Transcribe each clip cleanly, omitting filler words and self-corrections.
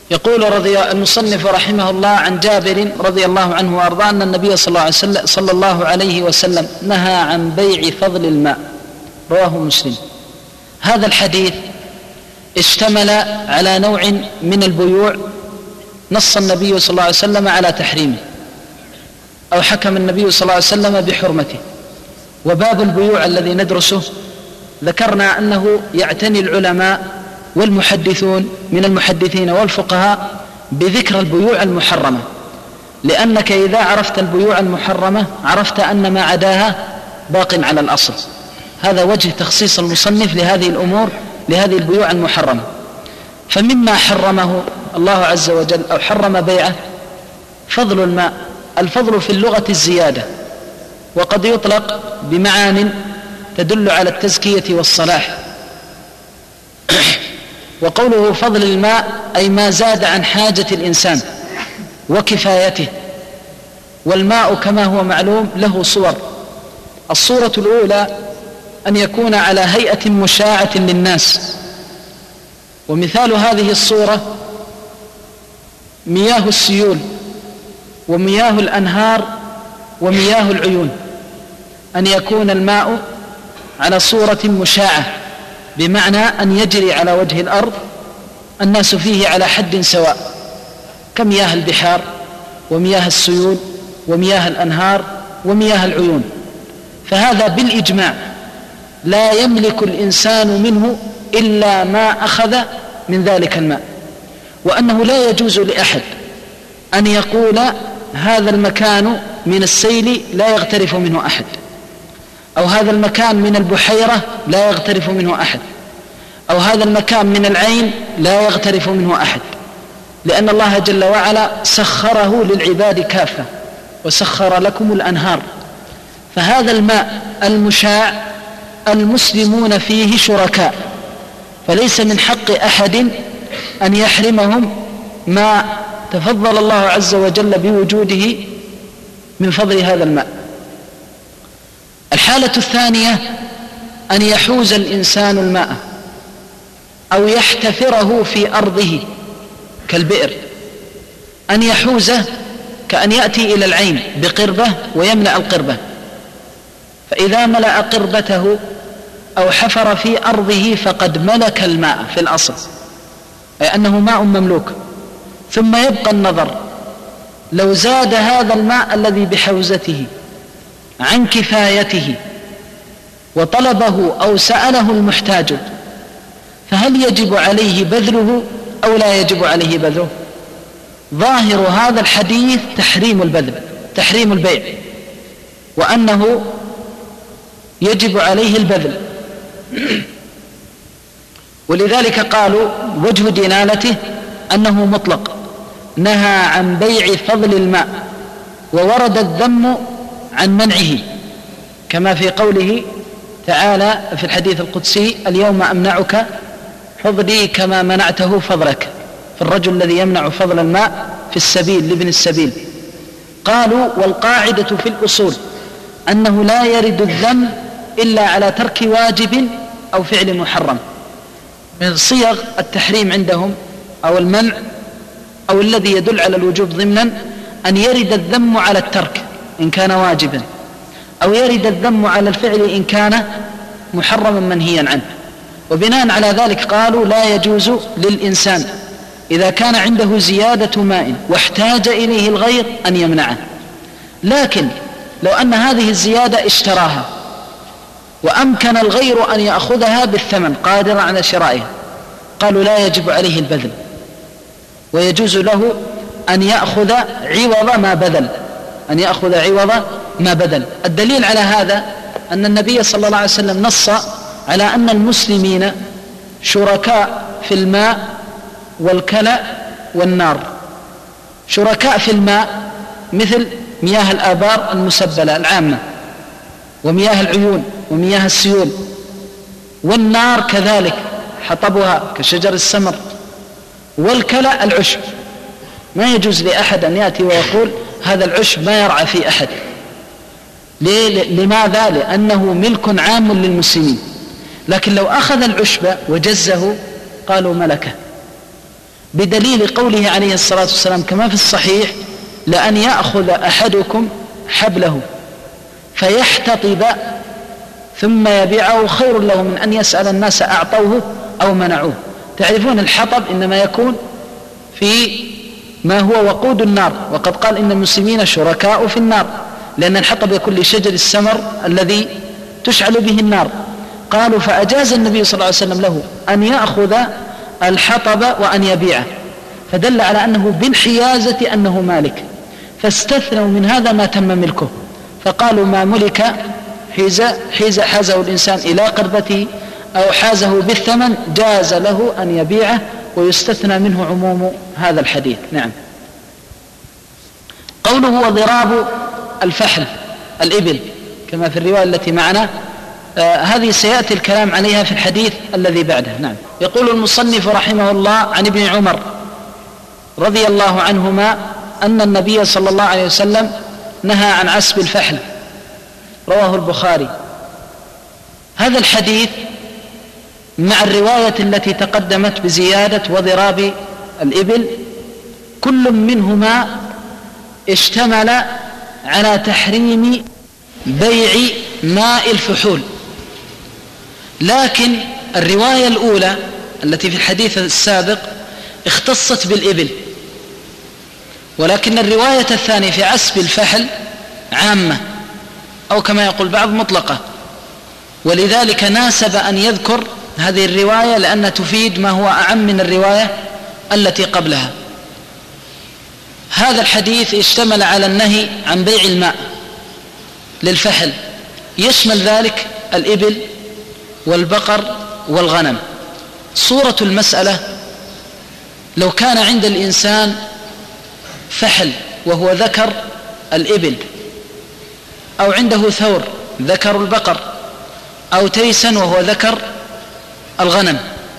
يقول المصنف رحمه الله عن جابر رضي الله عنه وأرضاه أن النبي صلى الله عليه وسلم نهى عن بيع فضل الماء، رواه مسلم. هذا الحديث اشتمل على نوع من البيوع نص النبي صلى الله عليه وسلم على تحريمه، أو حكم النبي صلى الله عليه وسلم بحرمته. وباب البيوع الذي ندرسه ذكرنا أنه يعتني العلماء والمحدثون من المحدثين والفقهاء بذكر البيوع المحرمة، لأنك إذا عرفت البيوع المحرمة عرفت أن ما عداها باق على الأصل. هذا وجه تخصيص المصنف لهذه الأمور، لهذه البيوع المحرمة. فمما حرمه الله عز وجل أو حرم بيعه فضل الماء. الفضل في اللغة الزيادة، وقد يطلق بمعان تدل على التزكية والصلاح. وقوله فضل الماء أي ما زاد عن حاجة الإنسان وكفايته. والماء كما هو معلوم له صور. الصورة الأولى أن يكون على هيئة مشاعة للناس، ومثال هذه الصورة مياه السيول ومياه الأنهار ومياه العيون، أن يكون الماء على صورة مشاعة، بمعنى أن يجري على وجه الأرض الناس فيه على حد سواء، كمياه البحار ومياه السيول ومياه الأنهار ومياه العيون. فهذا بالإجماع لا يملك الإنسان منه إلا ما أخذ من ذلك الماء، وأنه لا يجوز لأحد أن يقول هذا المكان من السيل لا يغترف منه أحد، أو هذا المكان من البحيرة لا يغترف منه أحد، أو هذا المكان من العين لا يغترف منه أحد، لأن الله جل وعلا سخره للعباد كافة وسخر لكم الأنهار. فهذا الماء المشاع المسلمون فيه شركاء، فليس من حق أحد أن يحرمهم ما تفضل الله عز وجل بوجوده من فضل هذا الماء. الحالة الثانية أن يحوز الإنسان الماء أو يحتفره في أرضه كالبئر، أن يحوزه كأن يأتي إلى العين بقربة ويملأ القربة، فإذا ملأ قربته أو حفر في أرضه فقد ملك الماء في الأصل، أي أنه ماء مملوك. ثم يبقى النظر، لو زاد هذا الماء الذي بحوزته عن كفايته وطلبه أو سأله المحتاج، فهل يجب عليه بذله أو لا يجب عليه بذله؟ ظاهر هذا الحديث تحريم البذل، تحريم البيع، وأنه يجب عليه البذل. ولذلك قالوا وجه دلالته أنه مطلق، نهى عن بيع فضل الماء، وورد الذم عن منعه، كما في قوله تعالى في الحديث القدسي اليوم أمنعك فضلي كما منعته فضلك، في الرجل الذي يمنع فضل الماء في السبيل لابن السبيل. قالوا والقاعدة في الأصول أنه لا يرد الذم إلا على ترك واجب أو فعل محرم. من صيغ التحريم عندهم أو المنع أو الذي يدل على الوجوب ضمنا أن يرد الذم على الترك إن كان واجبا، أو يرد الذم على الفعل إن كان محرما منهيا عنه. وبناء على ذلك قالوا لا يجوز للإنسان إذا كان عنده زيادة ماء واحتاج إليه الغير أن يمنعه، لكن لو أن هذه الزيادة اشتراها وأمكن الغير أن يأخذها بالثمن قادرا على شرائها، قالوا لا يجب عليه البذل، ويجوز له أن يأخذ عوض ما بذل، أن يأخذ عوض ما بذل. الدليل على هذا أن النبي صلى الله عليه وسلم نص على أن المسلمين شركاء في الماء والكلى والنار. شركاء في الماء مثل مياه الآبار المسبلة العامة، ومياه العيون ومياه السيول، والنار كذلك حطبها كشجر السمر، والكلى العشب. ما يجوز لأحد أن يأتي ويقول هذا العشب ما يرعى في أحد. لماذا؟ لأنه ملك عام للمسلمين. لكن لو أخذ العشب وجزه قالوا ملكه. بدليل قوله عليه الصلاة والسلام كما في الصحيح: لأن يأخذ أحدكم حبله فيحتطب ثم يبيعه خير له من أن يسأل الناس أعطوه أو منعوه. تعرفون الحطب إنما يكون في ما هو وقود النار، وقد قال إن المسلمين شركاء في النار، لأن الحطب يكون لشجر السمر الذي تشعل به النار. قالوا فأجاز النبي صلى الله عليه وسلم له أن يأخذ الحطب وأن يبيعه، فدل على أنه بالحيازة أنه مالك، فاستثنوا من هذا ما تم ملكه، فقالوا ما ملك حازه الإنسان إلى قربته أو حازه بالثمن جاز له أن يبيعه، ويستثنى منه عموم هذا الحديث. نعم. قوله وضراب الفحل الإبل كما في الرواية التي معنا، هذه سيأتي الكلام عليها في الحديث الذي بعده. نعم. يقول المصنف رحمه الله: عن ابن عمر رضي الله عنهما أن النبي صلى الله عليه وسلم نهى عن عسب الفحل، رواه البخاري. هذا الحديث مع الرواية التي تقدمت بزيادة وضراب الإبل كل منهما اشتمل على تحريم بيع ماء الفحول، لكن الرواية الأولى التي في الحديث السابق اختصت بالإبل، ولكن الرواية الثانية في عسب الفحل عامة، أو كما يقول بعض مطلقة، ولذلك ناسب أن يذكر هذه الرواية لأنها تفيد ما هو أعم من الرواية التي قبلها. هذا الحديث اشتمل على النهي عن بيع الماء للفحل، يشمل ذلك الإبل والبقر والغنم. صورة المسألة: لو كان عند الإنسان فحل وهو ذكر الإبل، أو عنده ثور ذكر البقر، أو تيسا وهو ذكر الغنم،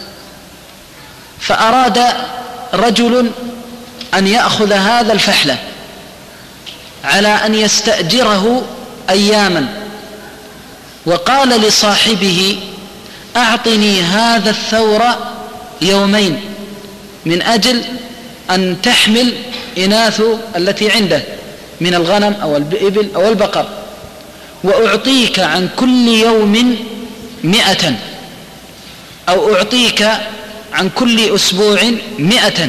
فأراد رجل أن يأخذ هذا الفحل على أن يستأجره أياما، وقال لصاحبه: أعطني هذا الثور يومين من أجل أن تحمل إناث التي عنده من الغنم أو الإبل أو البقر، وأعطيك عن كل يوم 100، أو أعطيك عن كل أسبوع 100.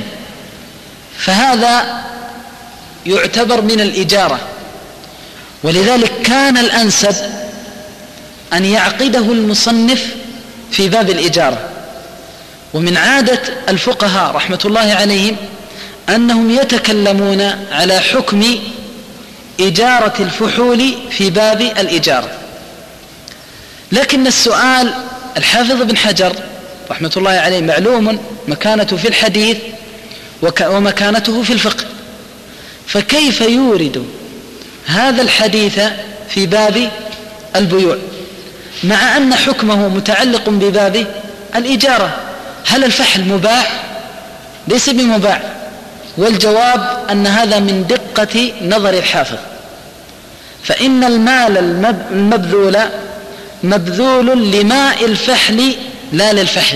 فهذا يعتبر من الإجارة، ولذلك كان الأنسب أن يعقده المصنف في باب الإجارة. ومن عادة الفقهاء رحمة الله عليهم أنهم يتكلمون على حكم إجارة الفحول في باب الإجارة، لكن السؤال: الحافظ ابن حجر رحمة الله عليه معلوم مكانته في الحديث ومكانته في الفقه، فكيف يورد هذا الحديث في باب البيوع مع أن حكمه متعلق بباب الإجارة؟ هل الفحل مباح؟ ليس بمباح، والجواب أن هذا من دقة نظر الحافظ، فإن المال المبذول مبذول لماء الفحل لا للفحل،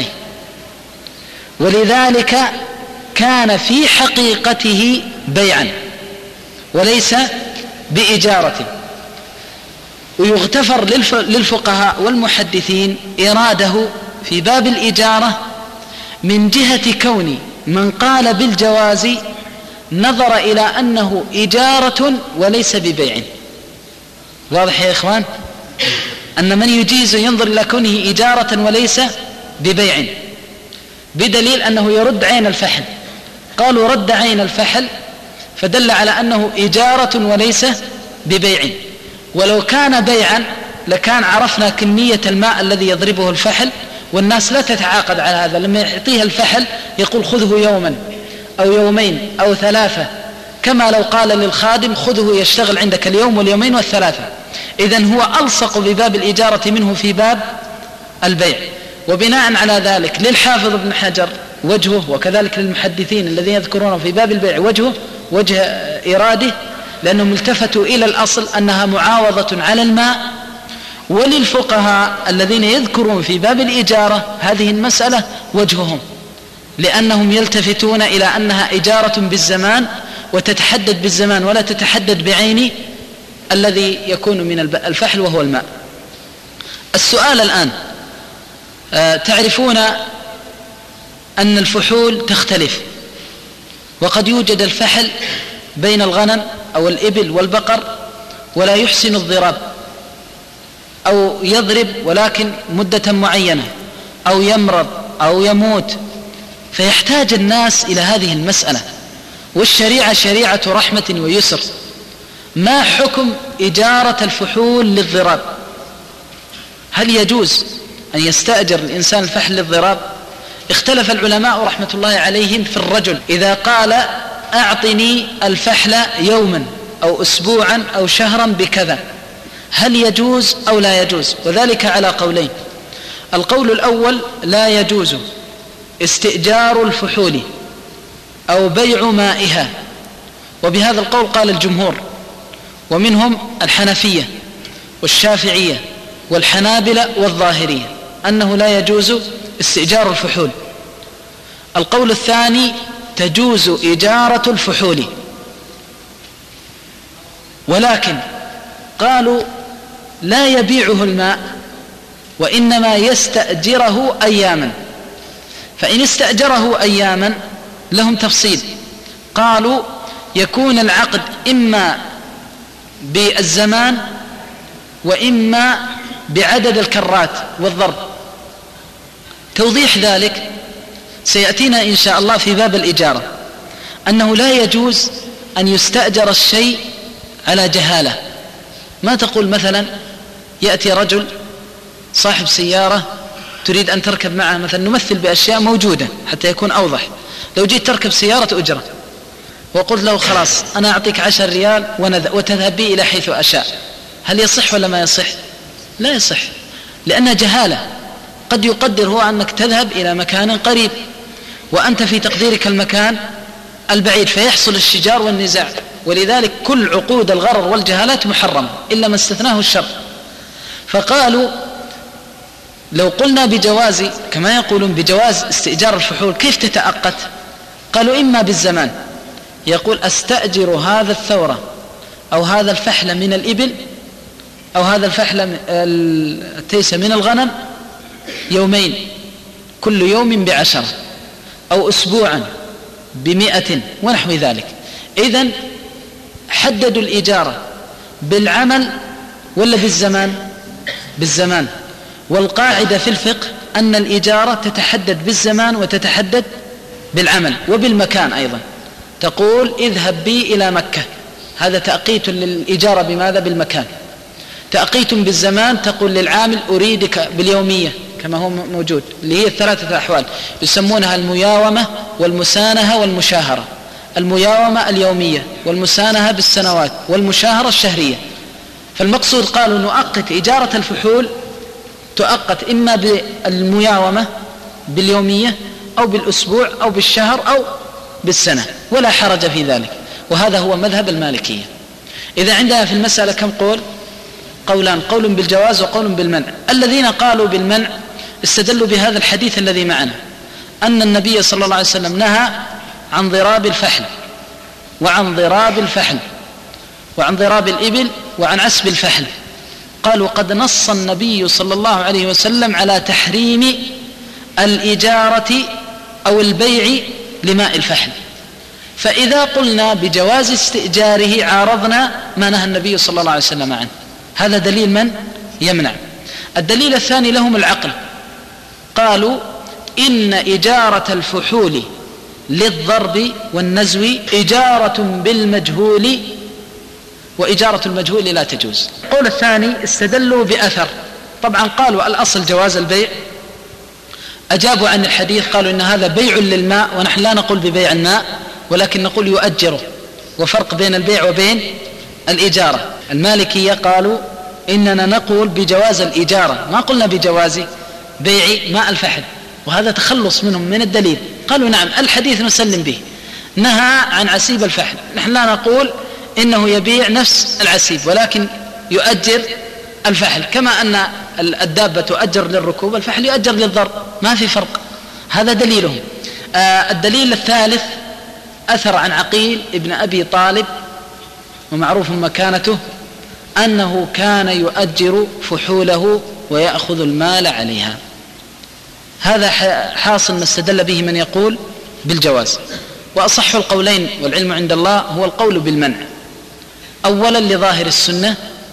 ولذلك كان في حقيقته بيعا وليس بإجارة. ويغتفر للفقهاء والمحدثين إراده في باب الإجارة من جهة كون من قال بالجواز نظر إلى أنه إجارة وليس ببيع. واضح يا إخوان؟ أن من يجيز ينظر إلى كونه إجارة وليس ببيع، بدليل أنه يرد عين الفحل. قالوا رد عين الفحل فدل على أنه إجارة وليس ببيع، ولو كان بيعا لكان عرفنا كمية الماء الذي يضربه الفحل، والناس لا تتعاقد على هذا. لما يعطيها الفحل يقول خذه يوما أو يومين أو 3، كما لو قال للخادم خذه يشتغل عندك اليوم واليومين والثلاثة. إذن هو ألصق بباب الإجارة منه في باب البيع. وبناء على ذلك للحافظ ابن حجر وجهه، وكذلك للمحدثين الذين يذكرونه في باب البيع وجه إراده، لأنهم التفتوا إلى الأصل أنها معاوضة على الماء. وللفقهاء الذين يذكرون في باب الإجارة هذه المسألة وجههم لأنهم يلتفتون إلى أنها إجارة بالزمان وتتحدد بالزمان ولا تتحدد بعين الذي يكون من الفحل وهو الماء. السؤال الآن، تعرفون أن الفحول تختلف، وقد يوجد الفحل بين الغنم أو الإبل والبقر ولا يحسن الضراب، أو يضرب ولكن مدة معينة، أو يمرض أو يموت، فيحتاج الناس إلى هذه المسألة، والشريعة شريعة رحمة ويسر. ما حكم إجارة الفحول للضراب؟ هل يجوز أن يستأجر الإنسان الفحل للضراب؟ اختلف العلماء رحمة الله عليهم في الرجل إذا قال أعطني الفحل يوما أو أسبوعا أو شهرا بكذا، هل يجوز أو لا يجوز؟ وذلك على قولين. القول الأول: لا يجوز استئجار الفحول أو بيع مائها، وبهذا القول قال الجمهور، ومنهم الحنفية والشافعية والحنابلة والظاهرية، أنه لا يجوز استئجار الفحول. القول الثاني: تجوز إجارة الفحول، ولكن قالوا لا يبيعه الماء وإنما يستأجره أياما. فإن استأجره أياما لهم تفصيل، قالوا يكون العقد إما بالزمان وإما بعدد الكرات والضرب. توضيح ذلك سيأتينا إن شاء الله في باب الإجارة، أنه لا يجوز أن يستأجر الشيء على جهالة. ما تقول مثلا يأتي رجل صاحب سيارة تريد أن تركب معه، مثلا نمثل بأشياء موجودة حتى يكون أوضح. لو جيت تركب سيارة أجرة وقلت له خلاص أنا أعطيك 10 ريال وتذهب بي إلى حيث أشاء، هل يصح ولا ما يصح؟ لا يصح، لأنها جهالة. قد يقدر هو أنك تذهب إلى مكان قريب وأنت في تقديرك المكان البعيد، فيحصل الشجار والنزاع. ولذلك كل عقود الغرر والجهالات محرمة إلا ما استثناه الشر. فقالوا لو قلنا بجواز، كما يقولون بجواز استئجار الفحول، كيف تتأقت؟ قالوا إما بالزمان، يقول أستأجر هذا الثورة أو هذا الفحل من الإبل أو هذا الفحل التيس من الغنم يومين، كل يوم ب10، أو أسبوعا ب100 ونحو ذلك. إذن حددوا الإجارة بالعمل ولا بالزمان؟ بالزمان. والقاعدة في الفقه أن الإجارة تتحدد بالزمان وتتحدد بالعمل وبالمكان أيضا. تقول اذهب بي إلى مكة، هذا تأقيت للإجارة بماذا؟ بالمكان. تأقيت بالزمان، تقول للعامل أريدك باليومية كما هو موجود، اللي هي 3 أحوال يسمونها المياومة والمسانهة والمشاهرة. المياومة اليومية، والمسانهة بالسنوات، والمشاهرة الشهرية. فالمقصود قالوا نؤقت إجارة الفحول، تؤقت إما بالمياومة باليومية أو بالأسبوع أو بالشهر أو بالسنة، ولا حرج في ذلك. وهذا هو مذهب المالكية. إذا عندنا في المسألة كم قول؟ قولان، قول بالجواز وقول بالمنع. الذين قالوا بالمنع استدلوا بهذا الحديث الذي معنا، أن النبي صلى الله عليه وسلم نهى عن ضراب الفحل وعن ضراب الفحل وعن ضراب الإبل وعن عسب الفحل. قالوا قد نص النبي صلى الله عليه وسلم على تحريم الإجارة أو البيع لماء الفحل، فإذا قلنا بجواز استئجاره عارضنا ما نهى النبي صلى الله عليه وسلم عنه. هذا دليل من يمنع. الدليل الثاني لهم العقل، قالوا إن إجارة الفحول للضرب والنزو إجارة بالمجهول، وإجارة المجهول لا تجوز. القول الثاني استدلوا بأثر، طبعا قالوا الأصل جواز البيع، أجابوا عن الحديث قالوا إن هذا بيع للماء، ونحن لا نقول ببيع الماء ولكن نقول يؤجره، وفرق بين البيع وبين الإجارة. المالكية قالوا إننا نقول بجواز الإجارة، ما قلنا بجواز بيع ماء الفحل، وهذا تخلص منهم من الدليل. قالوا نعم الحديث نسلم به، نهى عن عسيب الفحل، نحن لا نقول إنه يبيع نفس العسيب ولكن يؤجر الفحل، كما أن الدابة تؤجر للركوب الفحل يؤجر للضرب، ما في فرق. هذا دليلهم. الدليل الثالث أثر عن عقيل ابن أبي طالب ومعروف مكانته أنه كان يؤجر فحوله ويأخذ المال عليها. هذا حاصل ما استدل به من يقول بالجواز. وأصح القولين والعلم عند الله هو القول بالمنع، أولا لظاهر السنة،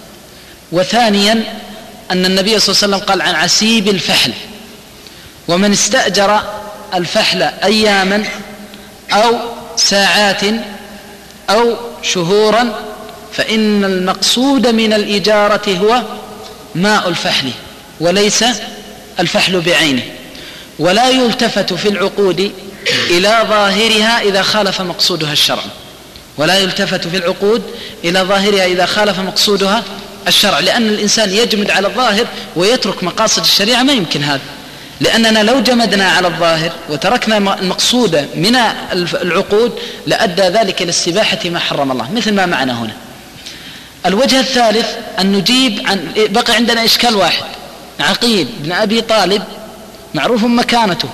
وثانيا أن النبي صلى الله عليه وسلم قال عن عسيب الفحل: ومن استأجر الفحل أياما أو ساعات أو شهورا فإن المقصود من الإجارة هو ماء الفحل وليس الفحل بعينه، ولا يلتفت في العقود إلى ظاهرها إذا خالف مقصودها الشرع، ولا يلتفت في العقود إلى ظاهرها إذا خالف مقصودها الشرع، لأن الإنسان يجمد على الظاهر ويترك مقاصد الشريعة، ما يمكن هذا، لأننا لو جمدنا على الظاهر وتركنا المقصود من العقود لأدى ذلك إلى استباحة ما حرم الله، مثل ما معنا هنا. الوجه الثالث أن نجيب عن بقي عندنا إشكال واحد: عقيل بن أبي طالب معروف مكانته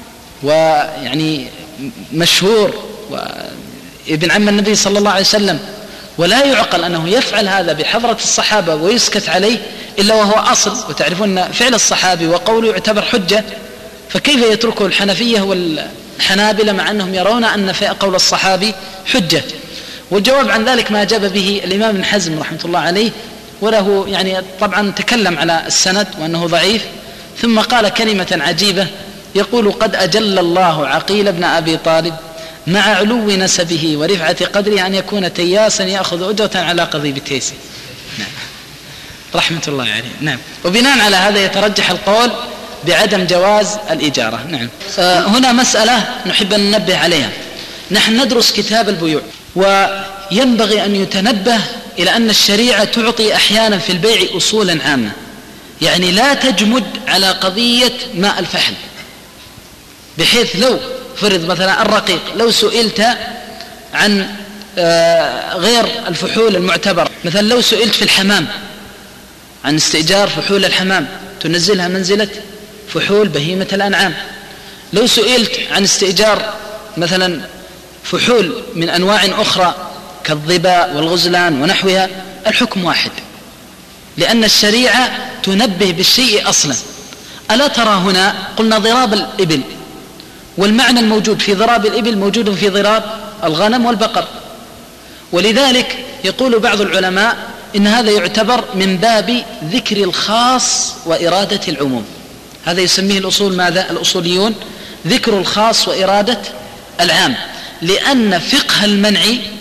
ويعني مشهور وابن عم النبي صلى الله عليه وسلم، ولا يعقل أنه يفعل هذا بحضرة الصحابة ويسكت عليه إلا وهو أصل، وتعرفون فعل الصحابي وقوله يعتبر حجة، فكيف يتركه الحنفية والحنابلة مع أنهم يرون أن قول الصحابي حجة؟ والجواب عن ذلك ما أجاب به الإمام ابن حزم رحمة الله عليه، وله يعني طبعا تكلم على السند وأنه ضعيف، ثم قال كلمة عجيبة يقول: قد أجل الله عقيل بن أبي طالب مع علو نسبه ورفعة قدره أن يكون تياسا يأخذ أجرة على قضيب التيس. نعم. رحمة الله عليه. نعم. وبناء على هذا يترجح القول بعدم جواز الإجارة. نعم. هنا مسألة نحب أن ننبه عليها. نحن ندرس كتاب البيوع، وينبغي أن يتنبه إلى أن الشريعة تعطي أحيانا في البيع أصولا عامة، يعني لا تجمد على قضية ماء الفحل، بحيث لو فرض مثلا الرقيق لو سئلت عن غير الفحول المعتبرة، مثلا لو سئلت في الحمام عن استئجار فحول الحمام تنزلها منزلة فحول بهيمة الأنعام، لو سئلت عن استئجار مثلا فحول من أنواع أخرى كالظباء والغزلان ونحوها، الحكم واحد، لأن الشريعة تنبه بالشيء أصلا. ألا ترى هنا قلنا ضراب الإبل، والمعنى الموجود في ضراب الإبل موجود في ضراب الغنم والبقر، ولذلك يقول بعض العلماء إن هذا يعتبر من باب ذكر الخاص وإرادة العموم. هذا يسميه الأصول ماذا؟ الأصوليون ذكر الخاص وإرادة العام، لأن فقه المنع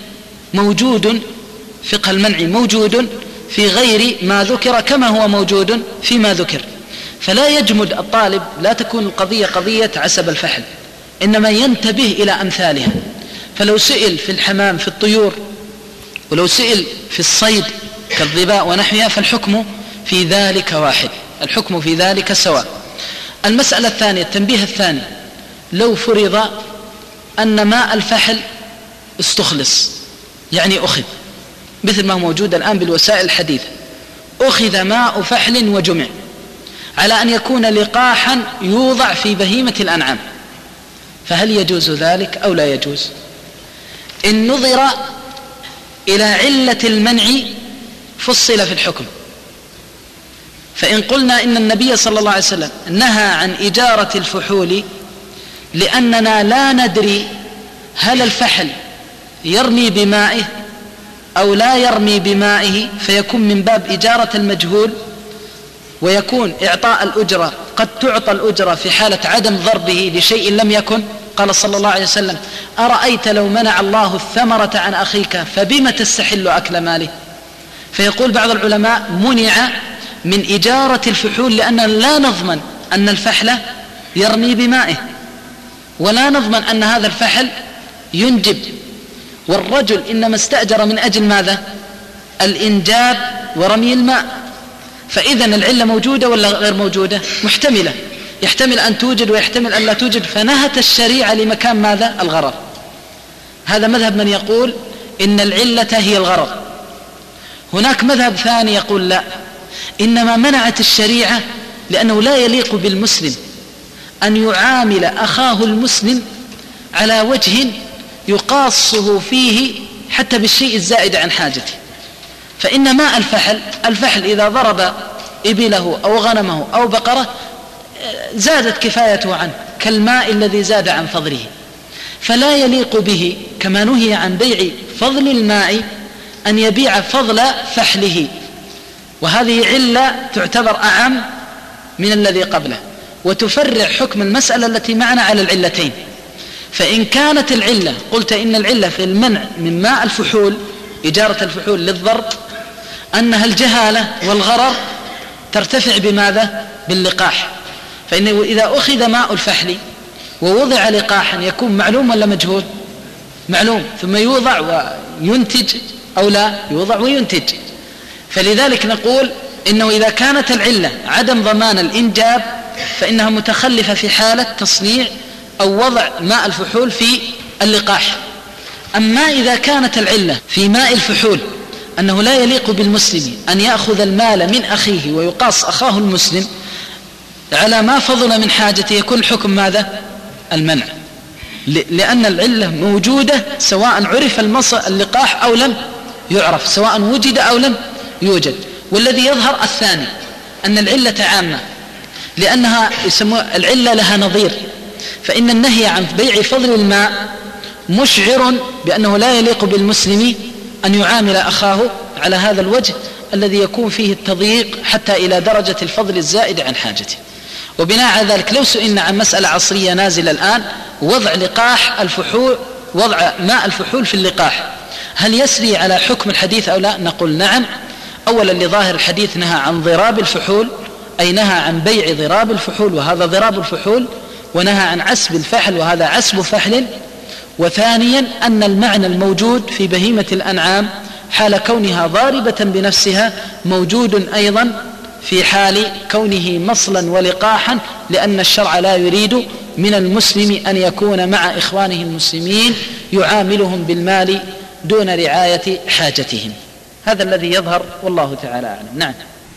موجود في غير ما ذكر كما هو موجود فيما ذكر، فلا يجمد الطالب، لا تكون القضية قضية عسب الفحل، إنما ينتبه إلى أمثالها. فلو سئل في الحمام في الطيور، ولو سئل في الصيد كالظباء ونحوها، فالحكم في ذلك واحد، الحكم في ذلك سواء. المسألة الثانية، التنبيه الثاني: لو فرض أن ماء الفحل استخلص، يعني أخذ، مثل ما هو موجود الآن بالوسائل الحديثة، أخذ ماء فحل وجمع على أن يكون لقاحا يوضع في بهيمة الأنعام، فهل يجوز ذلك أو لا يجوز؟ إن نظر إلى علة المنع فصل في الحكم. فإن قلنا إن النبي صلى الله عليه وسلم نهى عن إجارة الفحول لأننا لا ندري هل الفحل يرمي بمائه أو لا يرمي بمائه، فيكون من باب إجارة المجهول، ويكون إعطاء الأجرة قد تعطى الأجرة في حالة عدم ضربه لشيء لم يكن. قال صلى الله عليه وسلم: أرأيت لو منع الله الثمرة عن أخيك فبما تستحل أكل ماله؟ فيقول بعض العلماء: منع من إجارة الفحول لأننا لا نضمن أن الفحل يرمي بمائه، ولا نضمن أن هذا الفحل ينجب، والرجل إنما استأجر من أجل ماذا؟ الإنجاب ورمي الماء. فإذن العلة موجودة ولا غير موجودة؟ محتملة، يحتمل أن توجد ويحتمل أن لا توجد، فنهت الشريعة لمكان ماذا؟ الغرض. هذا مذهب من يقول إن العلة هي الغرض. هناك مذهب ثاني يقول لا، إنما منعت الشريعة لأنه لا يليق بالمسلم أن يعامل أخاه المسلم على وجه يقاصه فيه حتى بالشيء الزائد عن حاجته. فإن ماء الفحل إذا ضرب إبله أو غنمه أو بقرة زادت كفايته عنه كالماء الذي زاد عن فضله، فلا يليق به كما نهي عن بيع فضل الماء أن يبيع فضل فحله. وهذه علة تعتبر أعم من الذي قبله، وتفرع حكم المسألة التي معنا على العلتين. فإن كانت العلة قلت إن العلة في المنع من ماء الفحول، إجارة الفحول للضرب، أنها الجهالة والغرر ترتفع بماذا؟ باللقاح. فإنه إذا أخذ ماء الفحل ووضع لقاحا يكون معلوم ولا مجهول؟ معلوم، ثم يوضع وينتج أو لا يوضع وينتج. فلذلك نقول إنه إذا كانت العلة عدم ضمان الإنجاب فإنها متخلفة في حالة تصنيع أو وضع ماء الفحول في اللقاح. أما إذا كانت العلة في ماء الفحول أنه لا يليق بالمسلم أن يأخذ المال من أخيه ويقاص أخاه المسلم على ما فضل من حاجته، يكون الحكم ماذا؟ المنع، لأن العلة موجودة سواء عرف اللقاح أو لم يعرف، سواء وجد أو لم يوجد. والذي يظهر الثاني أن العلة عامة، لأنها يسموها العلة لها نظير. فإن النهي عن بيع فضل الماء مشعر بأنه لا يليق بالمسلم أن يعامل أخاه على هذا الوجه الذي يكون فيه التضييق حتى إلى درجة الفضل الزائد عن حاجته. وبناء على ذلك لو سئلنا عن مسألة عصرية نازلة الآن، وضع لقاح الفحول، وضع ماء الفحول في اللقاح، هل يسري على حكم الحديث أو لا؟ نقول نعم. أولا لظاهر الحديث نهى عن ضراب الفحول، أي نهى عن بيع ضراب الفحول وهذا ضراب الفحول، ونهى عن عسب الفحل وهذا عسب فحل. وثانيا أن المعنى الموجود في بهيمة الأنعام حال كونها ضاربة بنفسها موجود أيضا في حال كونه مصلا ولقاحا، لأن الشرع لا يريد من المسلم أن يكون مع إخوانه المسلمين يعاملهم بالمال دون رعاية حاجتهم. هذا الذي يظهر والله تعالى أعلم. نعم.